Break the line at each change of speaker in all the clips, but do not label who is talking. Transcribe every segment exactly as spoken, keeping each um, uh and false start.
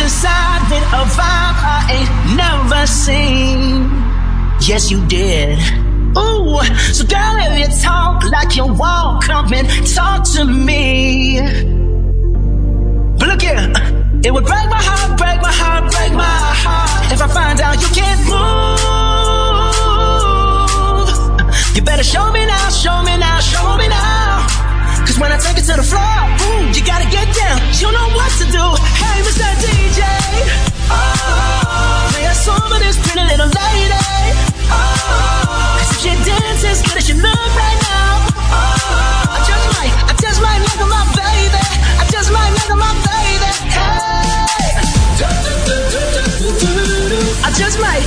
decided a vibe I ain't never seen. Yes, you did. Ooh, so girl, if you talk like you walk, come and talk to me. But look here, it would break my heart, break my heart, break my heart if I find out you can't move. You better show me now, show me now, show me now. Cause when I take it to the floor, ooh, you gotta get down. You know what to do. Hey, Mister D J, oh, play a song for this pretty little lady. Oh, cause if she dances as good as you look right now, oh, I just might, I just might look at my baby. I just might look at my baby. Hey, I just might.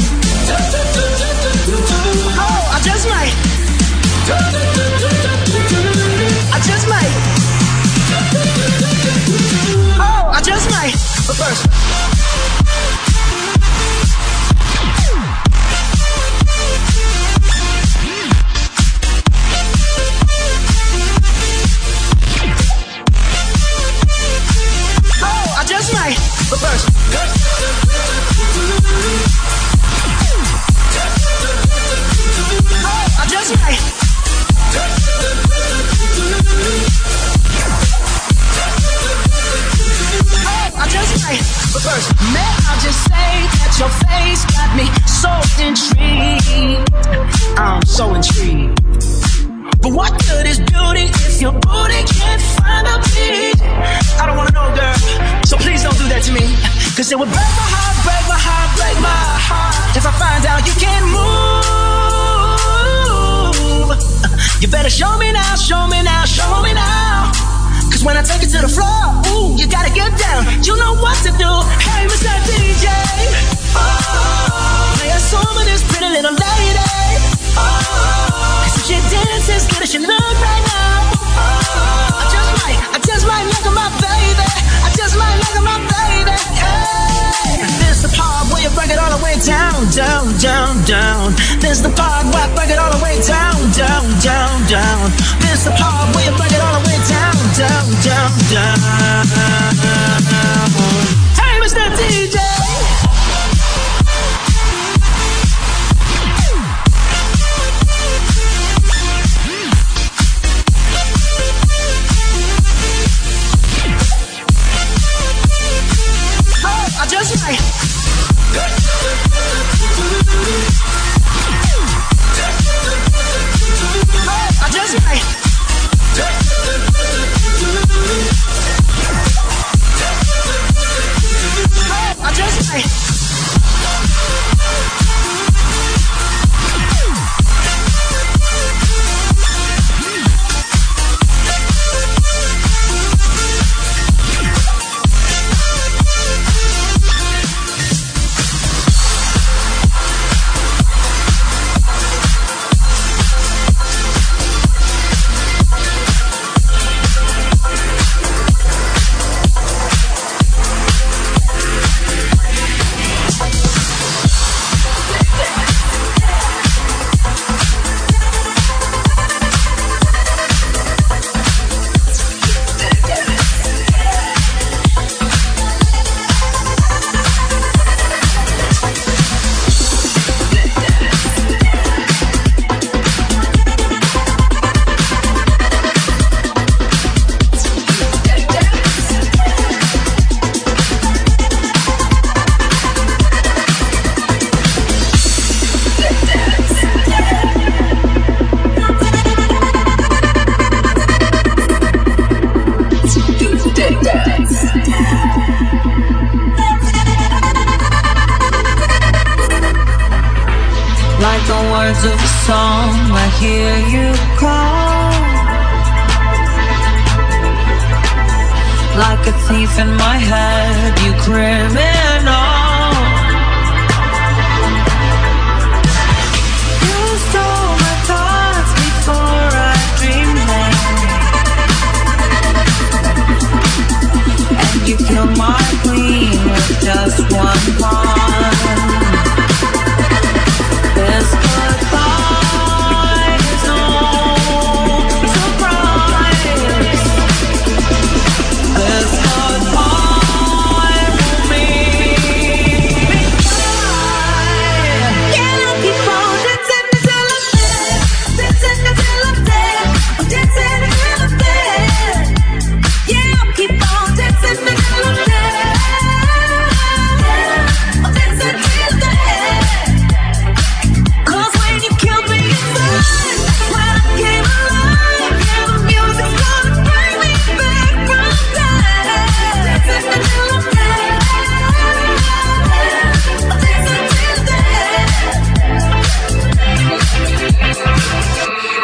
Oh, I just might. I just might. Oh, I just might. But first, oh, I just might. But first, oh, I just might. I just might, but first, may I just say that your face got me so intrigued. I'm so intrigued. But what good is beauty if your booty can't find a beat? I don't wanna know, girl, so please don't do that to me. Cause it would break my heart, break my heart, break my heart if I find out you can't move. You better show me now, show me now, show me now. Cause when I take it to the floor, ooh, you gotta get down. You know what to do. Hey, Mister D J, oh, play a song for this pretty little lady. Oh, cause if she dances as good as she look right now, oh, I just might, I just might look at my baby. I just might look at my baby. Hey, this the part where you break it all the way down, down, down, down. This the part where I break it all the way down, down, down, down. This the part where you break it all the way down, down, down, down. Hey, Mister D J. Oh, I just might. Oh, I just might. I just might.
Like the words of a song, I hear you call. Like a thief in my head, you criminal. You stole my thoughts before I dreamed them, and you killed my queen with just one pawn. This goodbye is no surprise. This goodbye will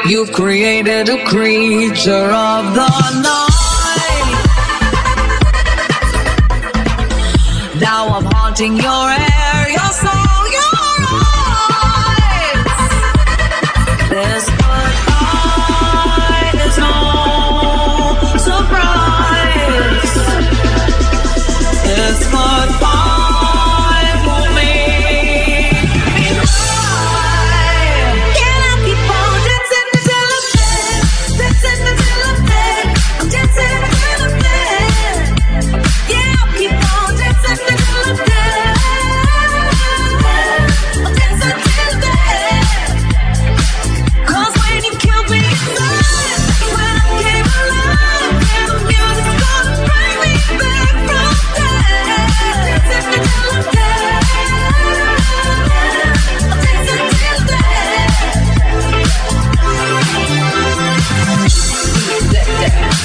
You've created a creature of the night. Now I'm haunting your air, your soul, your eyes. This goodbye is no surprise. This goodbye will make me cry. Can I keep on dancing until I'm dead? Dancing until I'm dead. I'm dancing until I'm dead. Yeah, I'll keep on dancing until I'm dead. I'll dance until I'm dead. 'Cause when you killed me inside, when I came alive, and the music's gonna bring me back from dead. Dancing until I'm dead. I'll dance until I'm dead. That dance.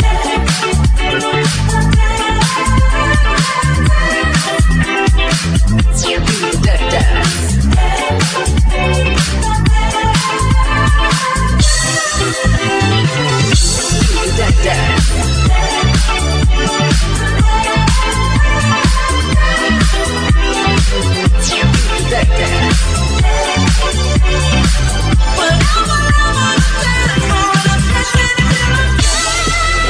That dance. That dance. That dance. Well, now I wanna dance, wanna dance until I'm dead.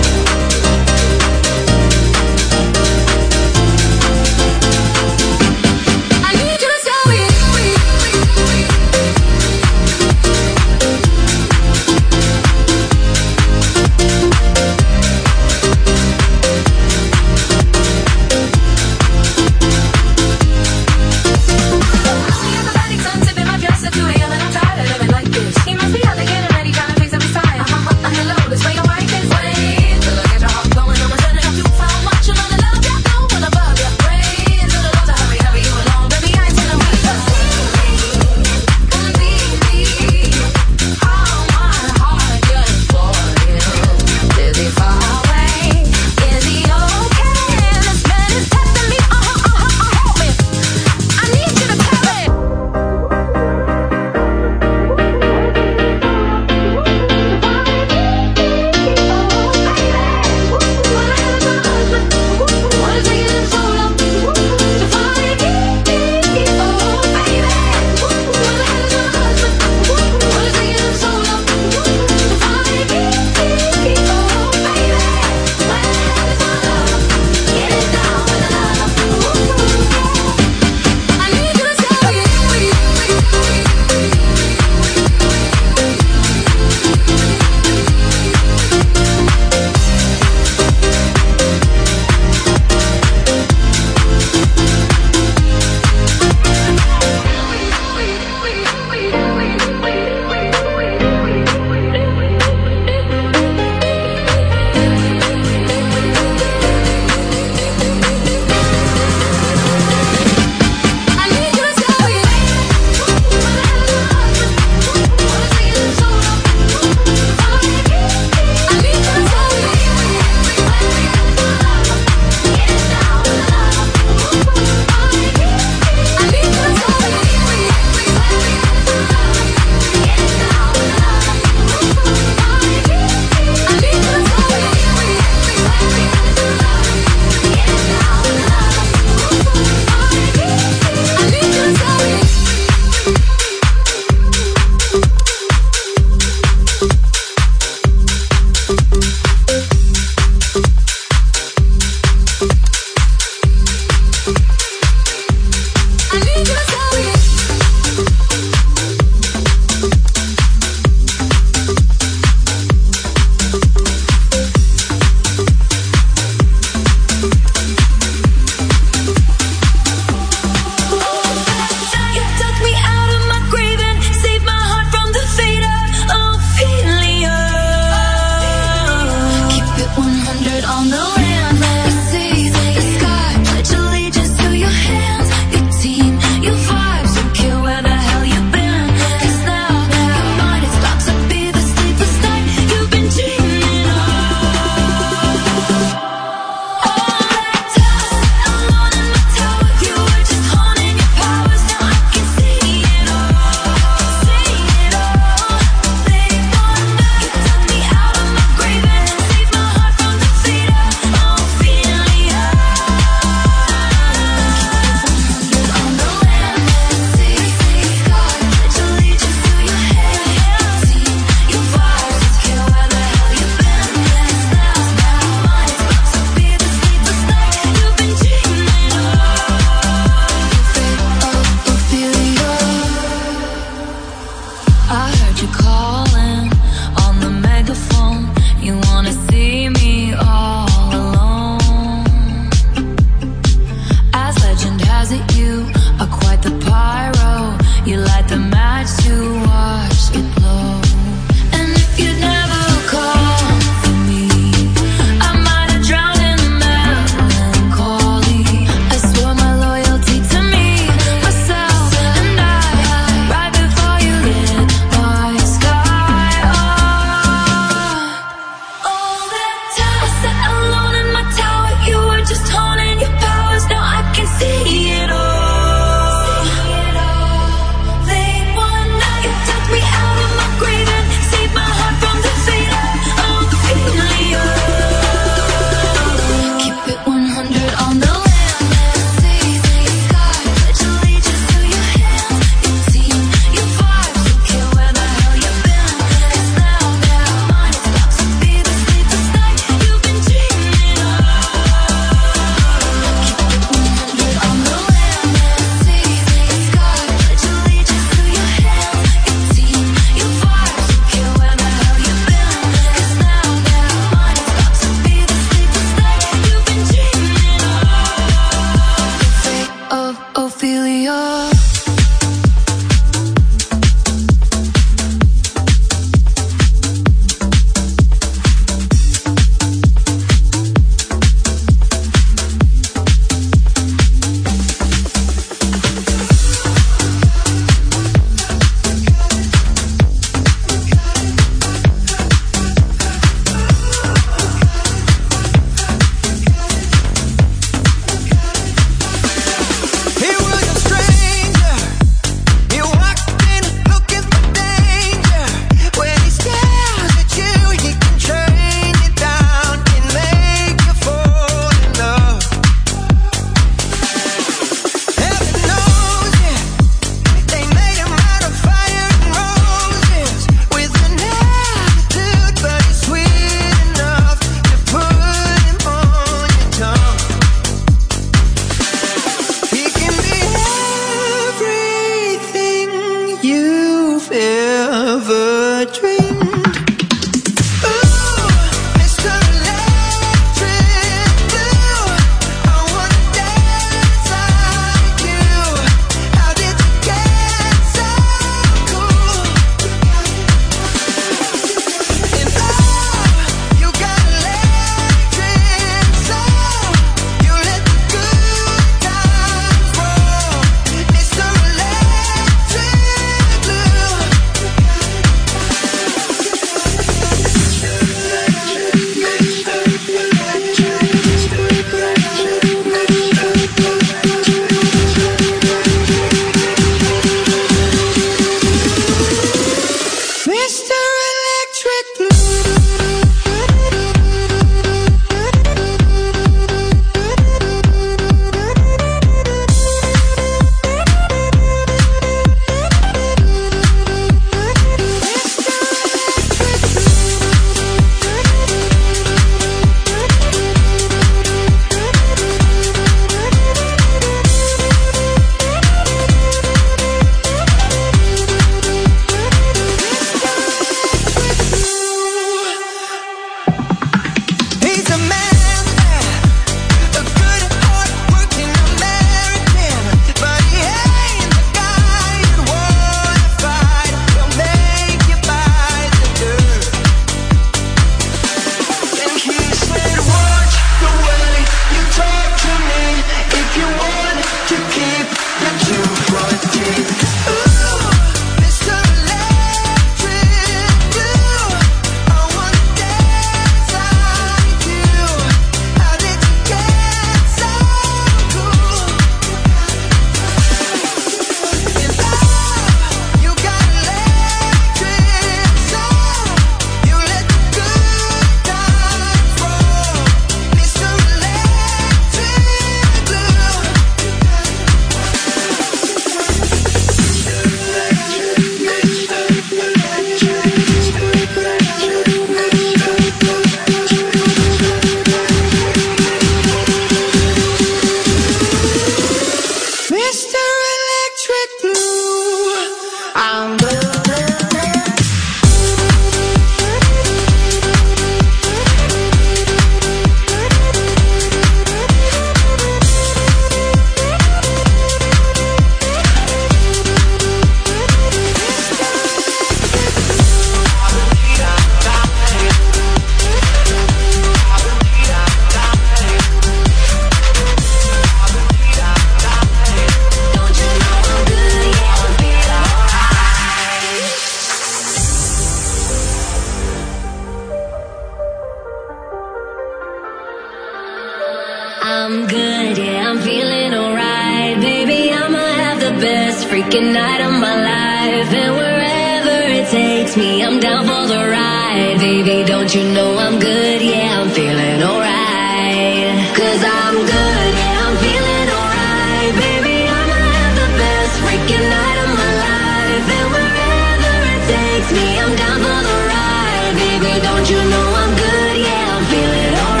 freaking night of my life. And wherever it takes me, I'm down for the ride. Baby, don't you know I'm good? Yeah, I'm feeling alright. Cause I'm good, yeah, I'm feeling alright. Baby, I'ma have the best freaking night of my life. And wherever it takes me, I'm down for the ride. Baby, don't you know I'm good? Yeah, I'm feeling alright.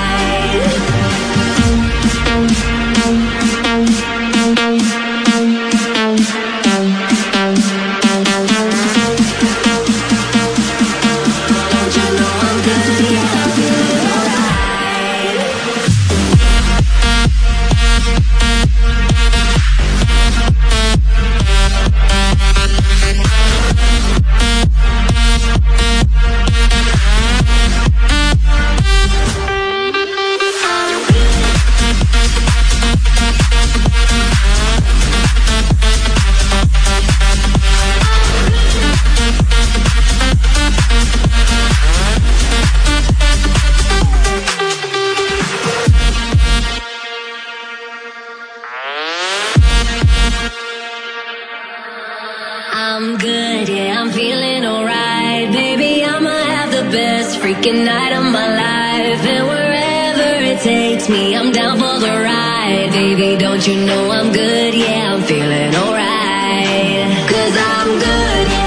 I'm good, yeah, I'm feeling alright. Baby, I'ma have the best freaking night of my life. And wherever it takes me, I'm down for the ride. Baby, don't you know I'm good? Yeah, I'm feeling alright. Cause I'm good, yeah.